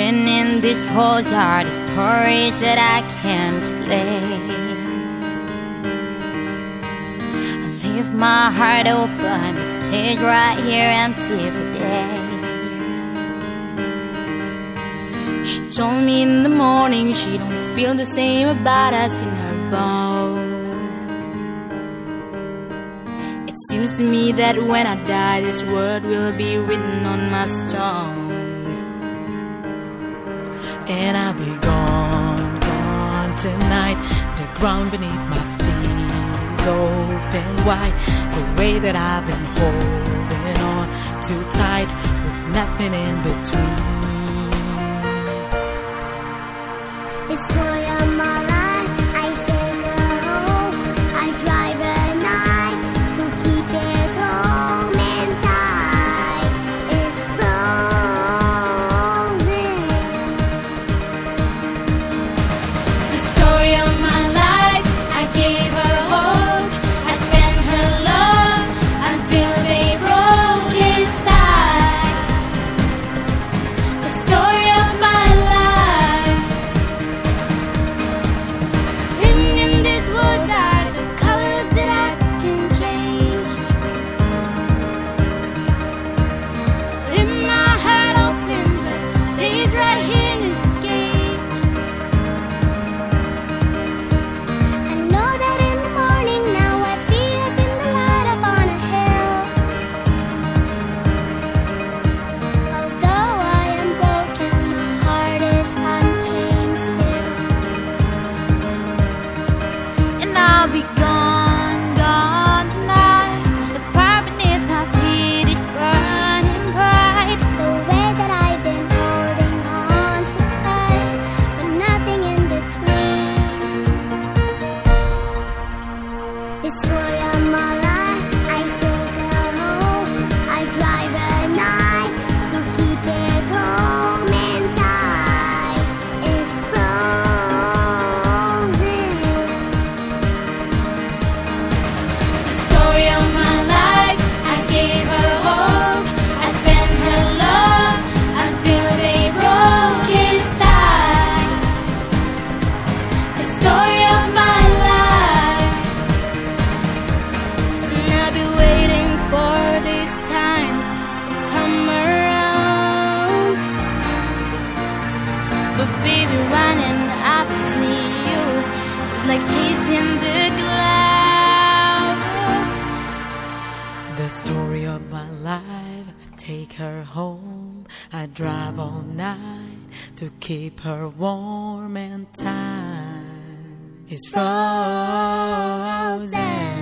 Written in this whole are the stories that I can't explain. I leave my heart open, it stays right here empty for days. She told me in the morning she don't feel the same about us in her bones. It seems to me that when I die, this word will be written on my stone. And I'll be gone, gone tonight. The ground beneath my feet is open wide. The way that I've been holding on too tight, with nothing in between. The story of my life, I sing her home. I drive at night to keep it home and tight. It's frozen. The story of my life, I gave her hope. I spent her love until they broke inside. The story of my life, written in these words are the colors that I can change. Leave my heart open, but it stays right here in this cage. I know that in the morning now I see us in the light up on a hill. Although I am broken, my heart is untamed still. And I'll be gone, gone tonight. The fire beneath my feet is burning bright. The way that I've been holding on so tight, but nothing in between. The story of my life, I sing her home. I drive at night to keep it home and tight. It's frozen. The story of my life, I gave her hope. I spent her love until they broke inside. The story of my life, and I'll be waiting for this time to come around. But baby, running after you is like chasing the clouds. The story of my life, I take her home. I drive all night to keep her warm and tight. It's frozen.